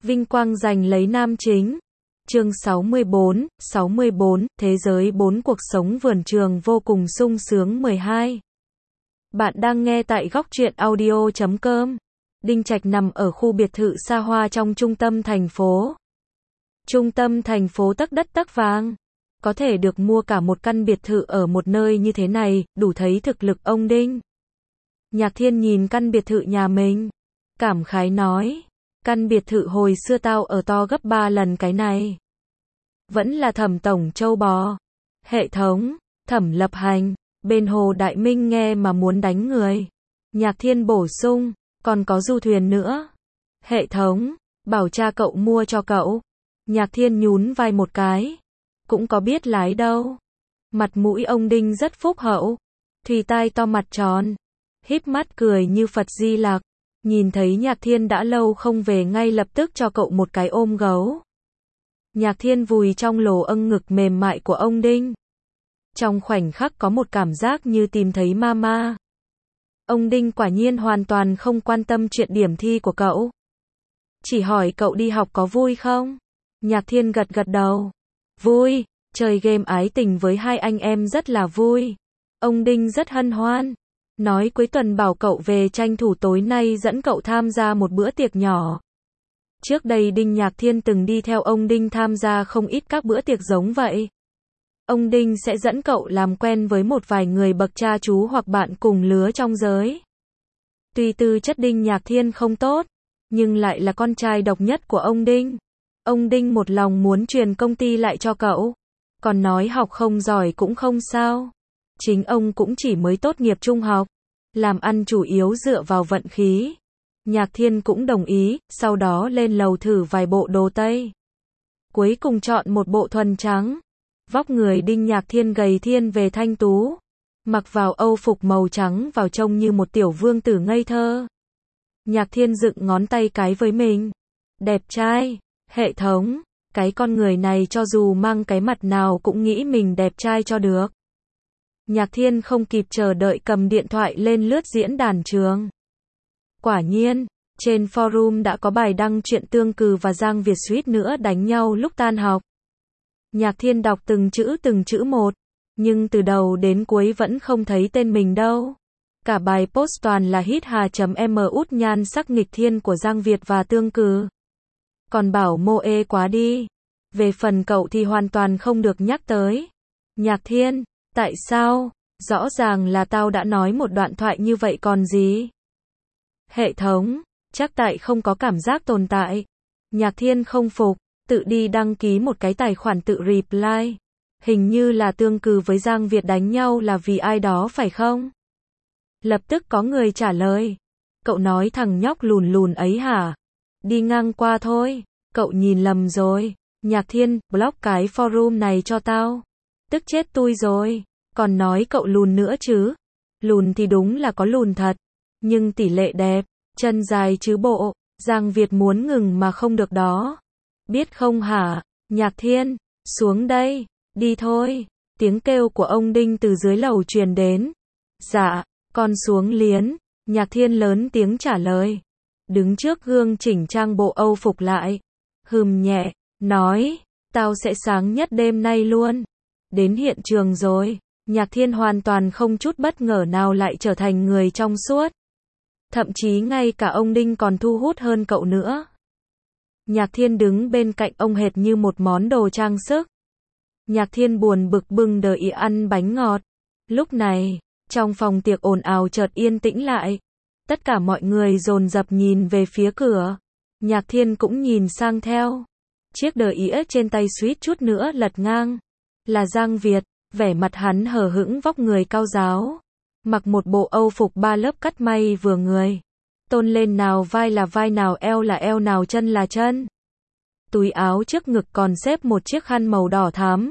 Vinh quang giành lấy nam chính. Chương 64, Thế giới 4 cuộc sống vườn trường vô cùng sung sướng 12. Bạn đang nghe tại góc truyện audio.com. Đinh Trạch nằm ở khu biệt thự xa hoa trong trung tâm thành phố. Trung tâm thành phố tấc đất tấc vàng. Có thể được mua cả một căn biệt thự ở một nơi như thế này, đủ thấy thực lực ông Đinh. Nhạc Thiên nhìn căn biệt thự nhà mình, cảm khái nói, căn biệt thự hồi xưa tao ở to gấp 3 lần cái này. Vẫn là Thẩm tổng châu bò. Hệ thống, Thẩm Lập Hành, bên Hồ Đại Minh nghe mà muốn đánh người. Nhạc Thiên bổ sung, còn có du thuyền nữa. Hệ thống, bảo cha cậu mua cho cậu. Nhạc Thiên nhún vai một cái, cũng có biết lái đâu. Mặt mũi ông Đinh rất phúc hậu, thùy tai to mặt tròn, híp mắt cười như Phật Di Lặc. Nhìn thấy Nhạc Thiên đã lâu không về ngay lập tức cho cậu một cái ôm gấu. Nhạc Thiên vùi trong lồ âng ngực mềm mại của ông Đinh. Trong khoảnh khắc có một cảm giác như tìm thấy mama. Ông Đinh quả nhiên hoàn toàn không quan tâm chuyện điểm thi của cậu. Chỉ hỏi cậu đi học có vui không? Nhạc Thiên gật gật đầu. Vui, chơi game ái tình với hai anh em rất là vui. Ông Đinh rất hân hoan. Nói cuối tuần bảo cậu về tranh thủ tối nay dẫn cậu tham gia một bữa tiệc nhỏ. Trước đây Đinh Nhạc Thiên từng đi theo ông Đinh tham gia không ít các bữa tiệc giống vậy. Ông Đinh sẽ dẫn cậu làm quen với một vài người bậc cha chú hoặc bạn cùng lứa trong giới. Tuy tư chất Đinh Nhạc Thiên không tốt, nhưng lại là con trai độc nhất của ông Đinh. Ông Đinh một lòng muốn truyền công ty lại cho cậu. Còn nói học không giỏi cũng không sao. Chính ông cũng chỉ mới tốt nghiệp trung học. Làm ăn chủ yếu dựa vào vận khí. Nhạc Thiên cũng đồng ý, sau đó lên lầu thử vài bộ đồ Tây. Cuối cùng chọn một bộ thuần trắng. Vóc người Đinh Nhạc Thiên gầy thiên về thanh tú. Mặc vào âu phục màu trắng vào trông như một tiểu vương tử ngây thơ. Nhạc Thiên dựng ngón tay cái với mình. Đẹp trai. Hệ thống, cái con người này cho dù mang cái mặt nào cũng nghĩ mình đẹp trai cho được. Nhạc Thiên không kịp chờ đợi cầm điện thoại lên lướt diễn đàn trường. Quả nhiên, trên forum đã có bài đăng chuyện Tương Cừ và Giang Việt suýt nữa đánh nhau lúc tan học. Nhạc Thiên đọc từng chữ một, nhưng từ đầu đến cuối vẫn không thấy tên mình đâu. Cả bài post toàn là hít hà.m út nhan sắc nghịch thiên của Giang Việt và Tương Cừ. Còn bảo mô ê quá đi. Về phần cậu thì hoàn toàn không được nhắc tới. Nhạc Thiên, tại sao? Rõ ràng là tao đã nói một đoạn thoại như vậy còn gì? Hệ thống, chắc tại không có cảm giác tồn tại. Nhạc Thiên không phục, tự đi đăng ký một cái tài khoản tự reply. Hình như là Tương Cừ với Giang Việt đánh nhau là vì ai đó phải không? Lập tức có người trả lời. Cậu nói thằng nhóc lùn lùn ấy hả? Đi ngang qua thôi, cậu nhìn lầm rồi. Nhạc Thiên, block cái forum này cho tao. Tức chết tui rồi, còn nói cậu lùn nữa chứ. Lùn thì đúng là có lùn thật, nhưng tỷ lệ đẹp, chân dài chứ bộ. Giang Việt muốn ngừng mà không được đó. Biết không hả? Nhạc Thiên, xuống đây, đi thôi. Tiếng kêu của ông Đinh từ dưới lầu truyền đến. Dạ, con xuống liền. Nhạc Thiên lớn tiếng trả lời. Đứng trước gương chỉnh trang bộ âu phục lại. Hừm nhẹ, nói, tao sẽ sáng nhất đêm nay luôn. Đến hiện trường rồi, Nhạc Thiên hoàn toàn không chút bất ngờ nào lại trở thành người trong suốt. Thậm chí ngay cả ông Đinh còn thu hút hơn cậu nữa. Nhạc Thiên đứng bên cạnh ông hệt như một món đồ trang sức. Nhạc Thiên buồn bực bưng đợi ăn bánh ngọt. Lúc này, trong phòng tiệc ồn ào chợt yên tĩnh lại. Tất cả mọi người dồn dập nhìn về phía cửa. Nhạc Thiên cũng nhìn sang theo. Chiếc đờ ĩa trên tay suýt chút nữa lật ngang. Là Giang Việt, vẻ mặt hắn hờ hững vóc người cao ráo. Mặc một bộ âu phục 3 lớp cắt may vừa người. Tôn lên nào vai là vai nào eo là eo nào chân là chân. Túi áo trước ngực còn xếp một chiếc khăn màu đỏ thắm.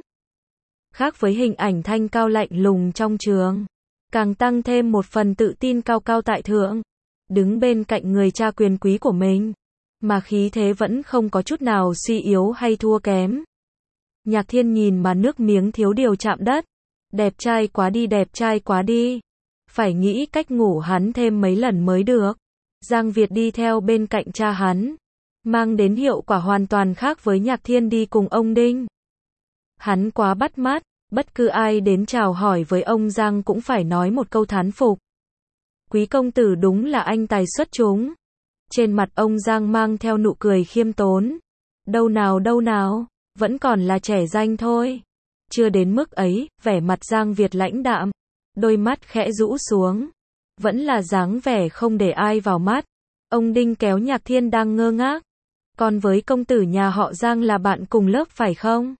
Khác với hình ảnh thanh cao lạnh lùng trong trường. Càng tăng thêm một phần tự tin cao cao tại thượng. Đứng bên cạnh người cha quyền quý của mình. Mà khí thế vẫn không có chút nào suy yếu hay thua kém. Nhạc Thiên nhìn mà nước miếng thiếu điều chạm đất. Đẹp trai quá đi, đẹp trai quá đi. Phải nghĩ cách ngủ hắn thêm mấy lần mới được. Giang Việt đi theo bên cạnh cha hắn. mang đến hiệu quả hoàn toàn khác với Nhạc Thiên đi cùng ông Đinh. Hắn quá bắt mắt, bất cứ ai đến chào hỏi với ông Giang cũng phải nói một câu thán phục. Quý công tử đúng là anh tài xuất chúng. Trên mặt ông Giang mang theo nụ cười khiêm tốn. Đâu nào, vẫn còn là trẻ danh thôi. Chưa đến mức ấy, vẻ mặt Giang Việt lãnh đạm, đôi mắt khẽ rũ xuống. Vẫn là dáng vẻ không để ai vào mắt. Ông Đinh kéo Nhạc Thiên đang ngơ ngác. Còn với công tử nhà họ Giang là bạn cùng lớp phải không?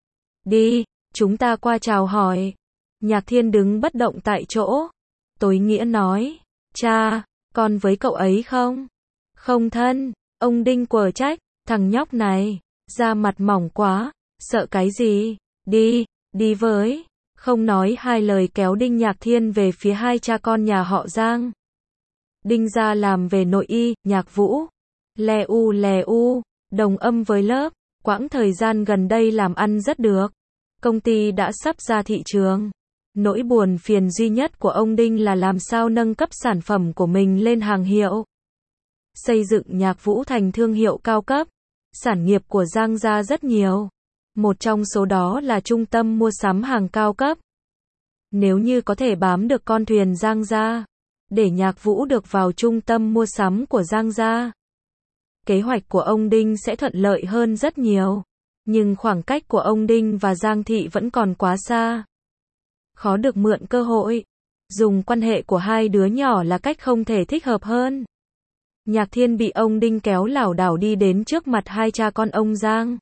Đi, chúng ta qua chào hỏi. Nhạc Thiên đứng bất động tại chỗ. Tối nghĩa nói, cha, con với cậu ấy không? Không thân, ông Đinh quở trách, thằng nhóc này, da mặt mỏng quá, sợ cái gì? Đi với. Không nói hai lời kéo Đinh Nhạc Thiên về phía hai cha con nhà họ Giang. Đinh gia làm về nội y, nhạc vũ. Lè u, đồng âm với lớp. Quãng thời gian gần đây làm ăn rất được. Công ty đã sắp ra thị trường. Nỗi buồn phiền duy nhất của ông Đinh là làm sao nâng cấp sản phẩm của mình lên hàng hiệu. Xây dựng Nhạc Vũ thành thương hiệu cao cấp. Sản nghiệp của Giang gia rất nhiều. Một trong số đó là trung tâm mua sắm hàng cao cấp. Nếu như có thể bám được con thuyền Giang gia, để Nhạc Vũ được vào trung tâm mua sắm của Giang gia, kế hoạch của ông Đinh sẽ thuận lợi hơn rất nhiều. Nhưng khoảng cách của ông Đinh và Giang Thị vẫn còn quá xa. Khó được mượn cơ hội. Dùng quan hệ của hai đứa nhỏ là cách không thể thích hợp hơn. Nhạc Thiên bị ông Đinh kéo lảo đảo đi đến trước mặt hai cha con ông Giang.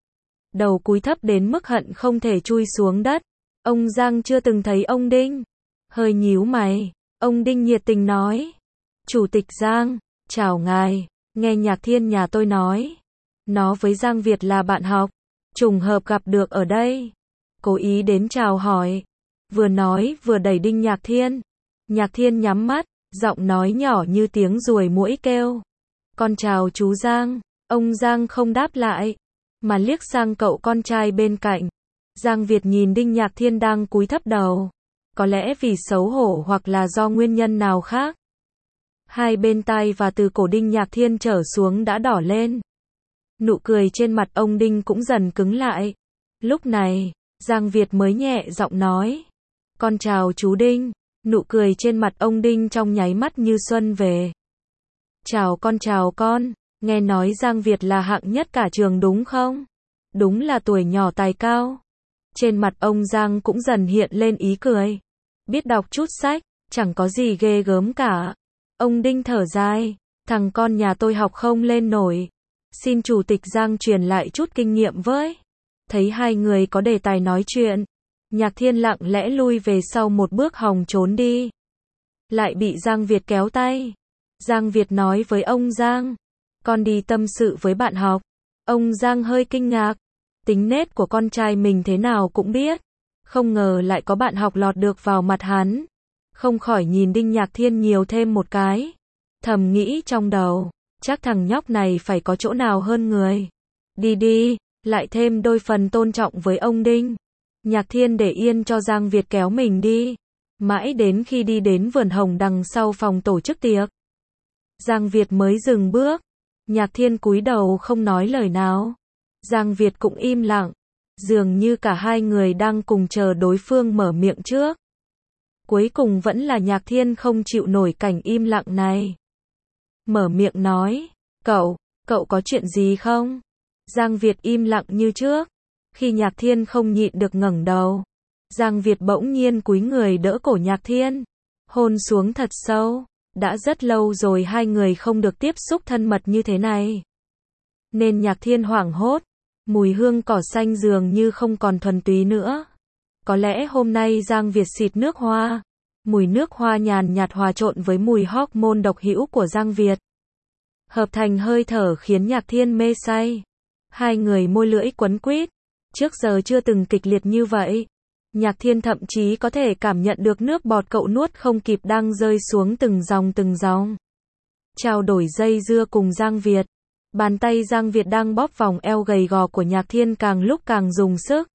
Đầu cúi thấp đến mức hận không thể chui xuống đất. Ông Giang chưa từng thấy ông Đinh. Hơi nhíu mày. Ông Đinh nhiệt tình nói. Chủ tịch Giang, chào ngài. Nghe Nhạc Thiên nhà tôi nói. Nó với Giang Việt là bạn học. Trùng hợp gặp được ở đây. Cố ý đến chào hỏi. Vừa nói vừa đẩy Đinh Nhạc Thiên. Nhạc Thiên nhắm mắt, giọng nói nhỏ như tiếng ruồi muỗi kêu. Con chào chú Giang. Ông Giang không đáp lại, mà liếc sang cậu con trai bên cạnh. Giang Việt nhìn Đinh Nhạc Thiên đang cúi thấp đầu. Có lẽ vì xấu hổ hoặc là do nguyên nhân nào khác. Hai bên tai và từ cổ Đinh Nhạc Thiên trở xuống đã đỏ lên. Nụ cười trên mặt ông Đinh cũng dần cứng lại. Lúc này, Giang Việt mới nhẹ giọng nói. Con chào chú Đinh. Nụ cười trên mặt ông Đinh trong nháy mắt như xuân về. Chào con. Nghe nói Giang Việt là hạng nhất cả trường đúng không? Đúng là tuổi nhỏ tài cao. Trên mặt ông Giang cũng dần hiện lên ý cười. Biết đọc chút sách, chẳng có gì ghê gớm cả. Ông Đinh thở dài. Thằng con nhà tôi học không lên nổi. Xin chủ tịch Giang truyền lại chút kinh nghiệm với. Thấy hai người có đề tài nói chuyện. Nhạc Thiên lặng lẽ lui về sau một bước hòng trốn đi. Lại bị Giang Việt kéo tay. Giang Việt nói với ông Giang. Con đi tâm sự với bạn học. Ông Giang hơi kinh ngạc. Tính nết của con trai mình thế nào cũng biết. Không ngờ lại có bạn học lọt được vào mặt hắn. Không khỏi nhìn Đinh Nhạc Thiên nhiều thêm một cái. Thầm nghĩ trong đầu. Chắc thằng nhóc này phải có chỗ nào hơn người. Đi, lại thêm đôi phần tôn trọng với ông Đinh. Nhạc Thiên để yên cho Giang Việt kéo mình đi. Mãi đến khi đi đến vườn hồng đằng sau phòng tổ chức tiệc. Giang Việt mới dừng bước. Nhạc Thiên cúi đầu không nói lời nào. Giang Việt cũng im lặng. Dường như cả hai người đang cùng chờ đối phương mở miệng trước. Cuối cùng vẫn là Nhạc Thiên không chịu nổi cảnh im lặng này. Mở miệng nói. Cậu có chuyện gì không? Giang Việt im lặng như trước. Khi Nhạc Thiên không nhịn được ngẩng đầu. Giang Việt bỗng nhiên cúi người đỡ cổ Nhạc Thiên. Hôn xuống thật sâu. Đã rất lâu rồi hai người không được tiếp xúc thân mật như thế này. Nên Nhạc Thiên hoảng hốt. Mùi hương cỏ xanh dường như không còn thuần túy nữa. Có lẽ hôm nay Giang Việt xịt nước hoa. Mùi nước hoa nhàn nhạt hòa trộn với mùi hormone độc hữu của Giang Việt. Hợp thành hơi thở khiến Nhạc Thiên mê say. Hai người môi lưỡi quấn quýt. Trước giờ chưa từng kịch liệt như vậy. Nhạc Thiên thậm chí có thể cảm nhận được nước bọt cậu nuốt không kịp đang rơi xuống từng dòng. Trao đổi dây dưa cùng Giang Việt. Bàn tay Giang Việt đang bóp vòng eo gầy gò của Nhạc Thiên càng lúc càng dùng sức.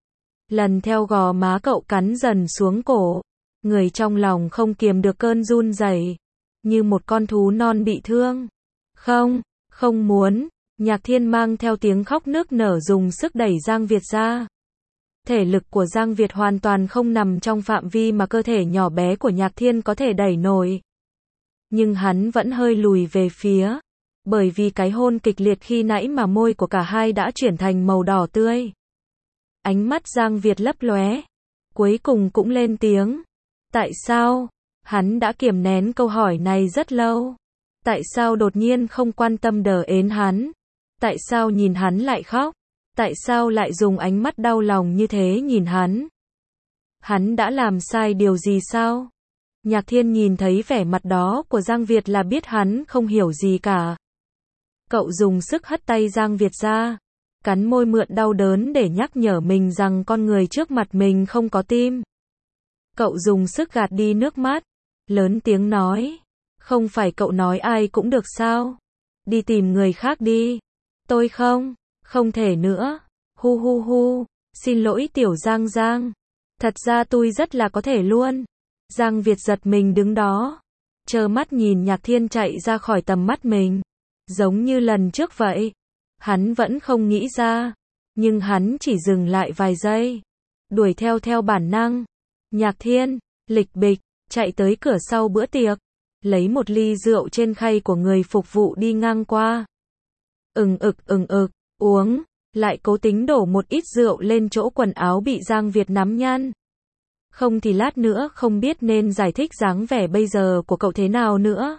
Lần theo gò má cậu cắn dần xuống cổ. Người trong lòng không kiềm được cơn run rẩy, như một con thú non bị thương. Không muốn, Nhạc Thiên mang theo tiếng khóc nức nở dùng sức đẩy Giang Việt ra. Thể lực của Giang Việt hoàn toàn không nằm trong phạm vi mà cơ thể nhỏ bé của Nhạc Thiên có thể đẩy nổi. Nhưng hắn vẫn hơi lùi về phía. Bởi vì cái hôn kịch liệt khi nãy mà môi của cả hai đã chuyển thành màu đỏ tươi. Ánh mắt Giang Việt lấp lóe. Cuối cùng cũng lên tiếng. Tại sao? Hắn đã kiềm nén câu hỏi này rất lâu. Tại sao đột nhiên không quan tâm đờ ến hắn? Tại sao nhìn hắn lại khóc? Tại sao lại dùng ánh mắt đau lòng như thế nhìn hắn? Hắn đã làm sai điều gì sao? Nhạc Thiên nhìn thấy vẻ mặt đó của Giang Việt là biết hắn không hiểu gì cả. Cậu dùng sức hất tay Giang Việt ra, cắn môi mượn đau đớn để nhắc nhở mình rằng con người trước mặt mình không có tim. Cậu dùng sức gạt đi nước mắt, lớn tiếng nói, không phải cậu nói ai cũng được sao? Đi tìm người khác đi. Tôi không thể nữa. Hu hu hu, xin lỗi tiểu Giang Giang. Thật ra tôi rất là có thể luôn. Giang Việt giật mình đứng đó, trơ mắt nhìn Nhạc Thiên chạy ra khỏi tầm mắt mình. Giống như lần trước vậy. Hắn vẫn không nghĩ ra. Nhưng hắn chỉ dừng lại vài giây. Đuổi theo bản năng. Nhạc Thiên, lịch bịch, chạy tới cửa sau bữa tiệc. Lấy một ly rượu trên khay của người phục vụ đi ngang qua. Uống. Lại cố tính đổ một ít rượu lên chỗ quần áo bị Giang Việt nắm nhăn. Không thì lát nữa không biết nên giải thích dáng vẻ bây giờ của cậu thế nào nữa.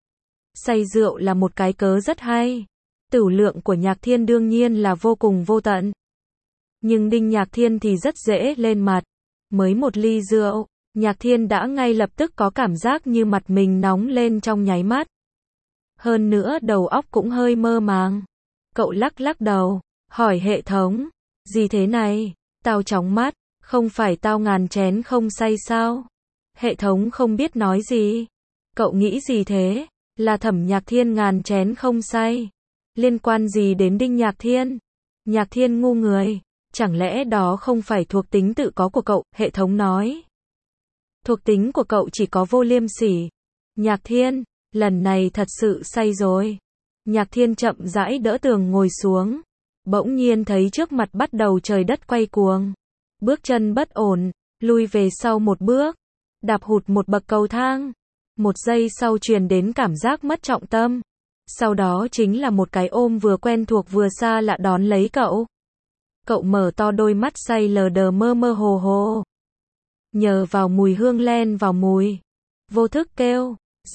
Say rượu là một cái cớ rất hay. Tửu lượng của Nhạc Thiên đương nhiên là vô cùng vô tận. Nhưng Đinh Nhạc Thiên thì rất dễ lên mặt. Mới một ly rượu, Nhạc Thiên đã ngay lập tức có cảm giác như mặt mình nóng lên trong nháy mắt. Hơn nữa đầu óc cũng hơi mơ màng. Cậu lắc đầu, hỏi hệ thống, gì thế này? Tao chóng mắt, không phải tao ngàn chén không say sao? Hệ thống không biết nói gì. Cậu nghĩ gì thế? Là Thẩm Nhạc Thiên ngàn chén không say. Liên quan gì đến Đinh Nhạc Thiên? Nhạc Thiên ngu người. Chẳng lẽ đó không phải thuộc tính tự có của cậu? Hệ thống nói. Thuộc tính của cậu chỉ có vô liêm sỉ. Nhạc Thiên, lần này thật sự say rồi. Nhạc Thiên chậm rãi đỡ tường ngồi xuống. Bỗng nhiên thấy trước mặt bắt đầu trời đất quay cuồng. Bước chân bất ổn, lui về sau một bước. Đạp hụt một bậc cầu thang. Một giây sau truyền đến cảm giác mất trọng tâm. Sau đó chính là một cái ôm vừa quen thuộc vừa xa lạ đón lấy cậu. Cậu mở to đôi mắt say lờ đờ mơ mơ hồ hồ. Nhờ vào mùi hương len vào mùi. Vô thức kêu,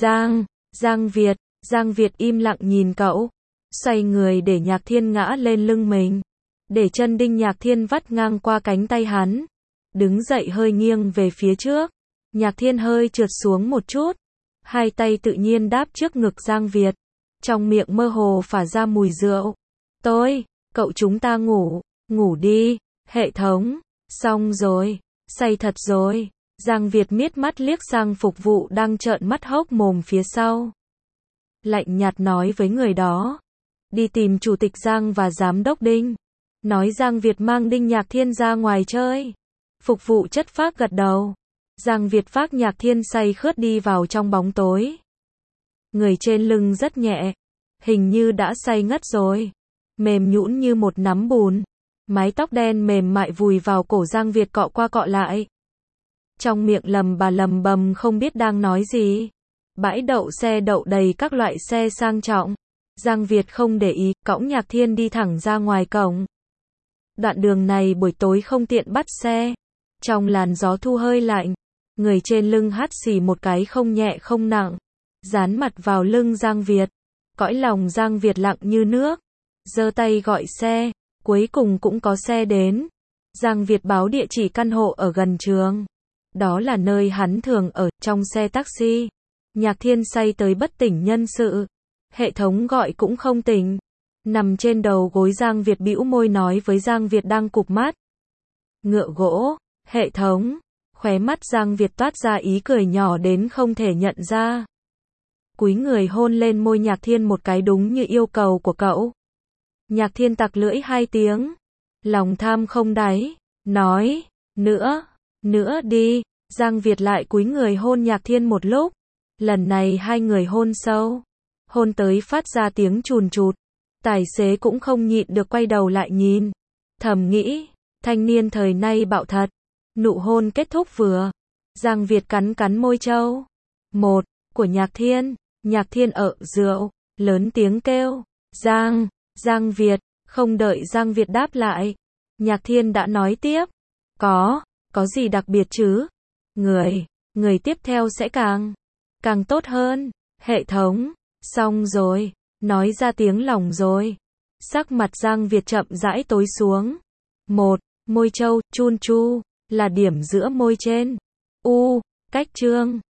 Giang Việt. Giang Việt im lặng nhìn cậu. Xoay người để Nhạc Thiên ngã lên lưng mình. Để chân Đinh Nhạc Thiên vắt ngang qua cánh tay hắn. Đứng dậy hơi nghiêng về phía trước. Nhạc Thiên hơi trượt xuống một chút. Hai tay tự nhiên đáp trước ngực Giang Việt. Trong miệng mơ hồ phả ra mùi rượu. Cậu chúng ta ngủ đi, hệ thống. Xong rồi, say thật rồi. Giang Việt miết mắt liếc sang phục vụ đang trợn mắt hốc mồm phía sau. Lạnh nhạt nói với người đó. Đi tìm chủ tịch Giang và giám đốc Đinh. Nói Giang Việt mang Đinh Nhạc Thiên ra ngoài chơi. Phục vụ chất phác gật đầu. Giang Việt vác Nhạc Thiên say khướt đi vào trong bóng tối. Người trên lưng rất nhẹ. Hình như đã say ngất rồi. Mềm nhũn như một nắm bùn. Mái tóc đen mềm mại vùi vào cổ Giang Việt cọ qua cọ lại. Trong miệng lầm bầm không biết đang nói gì. Bãi đậu xe đậu đầy các loại xe sang trọng. Giang Việt không để ý, cõng Nhạc Thiên đi thẳng ra ngoài cổng. Đoạn đường này buổi tối không tiện bắt xe. Trong làn gió thu hơi lạnh, người trên lưng hắt xì một cái không nhẹ không nặng. Dán mặt vào lưng Giang Việt. Cõi lòng Giang Việt lặng như nước. Giơ tay gọi xe, cuối cùng cũng có xe đến. Giang Việt báo địa chỉ căn hộ ở gần trường. Đó là nơi hắn thường ở, trong xe taxi. Nhạc Thiên say tới bất tỉnh nhân sự. Hệ thống gọi cũng không tỉnh. Nằm trên đầu gối Giang Việt bĩu môi nói với Giang Việt đang cụp mắt. Ngựa gỗ, hệ thống. Khóe mắt Giang Việt toát ra ý cười nhỏ đến không thể nhận ra. Cúi người hôn lên môi Nhạc Thiên một cái đúng như yêu cầu của cậu. Nhạc Thiên tặc lưỡi 2 tiếng. Lòng tham không đáy. Nói, nữa đi. Giang Việt lại cúi người hôn Nhạc Thiên một lúc. Lần này hai người hôn sâu. Hôn tới phát ra tiếng chùn chụt. Tài xế cũng không nhịn được quay đầu lại nhìn. Thầm nghĩ, thanh niên thời nay bạo thật. Nụ hôn kết thúc vừa. Giang Việt cắn cắn môi Châu. Một, của Nhạc Thiên. Nhạc Thiên ở rượu, lớn tiếng kêu. Giang Việt, không đợi Giang Việt đáp lại. Nhạc Thiên đã nói tiếp. Có gì đặc biệt chứ? Người tiếp theo sẽ càng tốt hơn. Hệ thống, xong rồi, nói ra tiếng lòng rồi. Sắc mặt Giang Việt chậm rãi tối xuống. Một, môi Châu, chun chu, là điểm giữa môi trên. Cách trương.